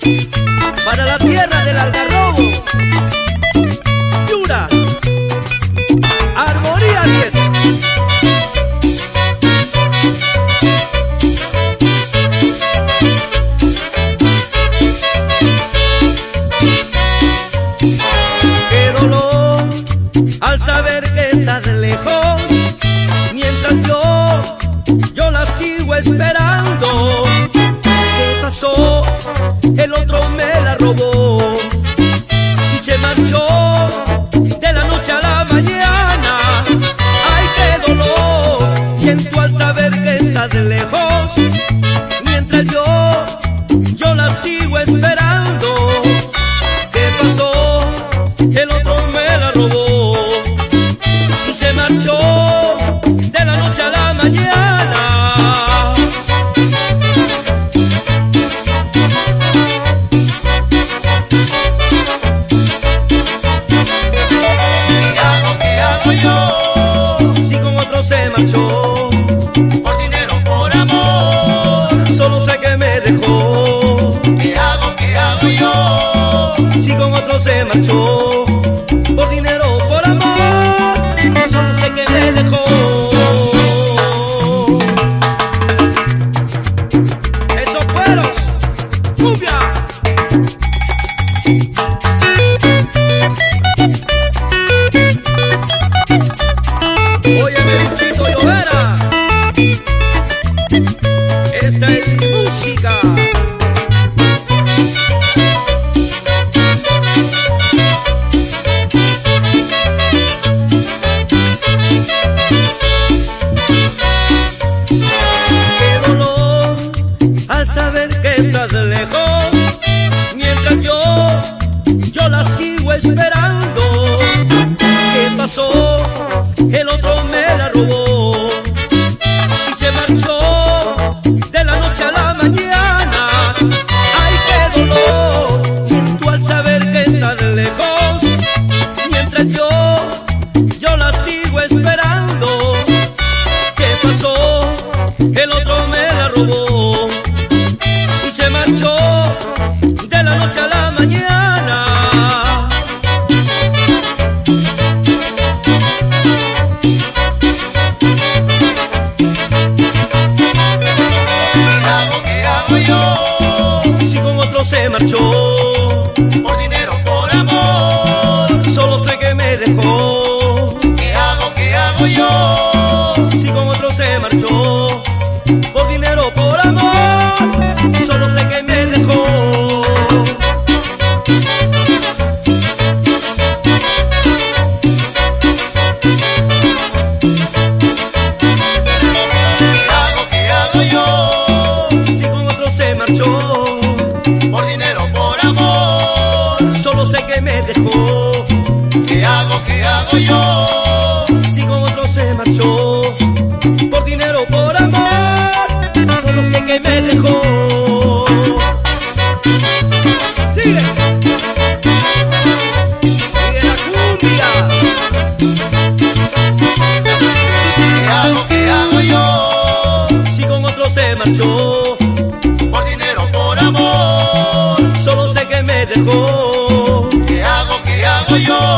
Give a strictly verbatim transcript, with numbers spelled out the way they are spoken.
para la tierra del Algarrobo, Yura, Armonía diez. Qué dolor al saber que estás lejos, mientras yo, yo la sigo esperando. ¿Qué pasó? El otro me la robó y se marchó de la noche a la mañana. Ay, qué dolor siento al saber que estás lejos, mientras yo, yo la sigo esperando. ¿Qué pasó? El otro me la robó y se marchó de la noche a la mañana. Si con otro se marchó, por dinero, por amor, solo sé que me dejó. ¿qué hago, qué hago yo? Si con otro se marchó, por dinero, por amor, solo sé que me dejó. Esos cueros, cumbia. Óyeme, Luchito Llovera, esta es música. Qué dolor al saber que estás lejos, mientras yo, yo la sigo esperando. ¿Qué pasó? El otro me la robó y se marchó de la noche a la mañana. Ay, qué dolor siento al saber que estás lejos, mientras yo, yo la sigo esperando. ¿Qué pasó? El otro me la robó y se marchó de la noche a la mañana. Si con otro se marchó, por dinero, por amor, solo sé que me dejó. ¿qué hago, qué hago yo? Si con otro se marchó, por dinero, por amor, solo sé que me dejó. ¿Qué hago, qué hago yo? Si con otro se marchó, por dinero, por amor, solo sé que me dejó. ¿qué hago, qué hago yo? Si con otro se marchó, por dinero, por amor, solo sé que me dejó. Sigue, sigue la cumbia. ¿Qué hago, qué hago yo? Si con otro se marchó, por dinero, por amor, solo sé que me dejó. ¿qué hago, qué hago yo?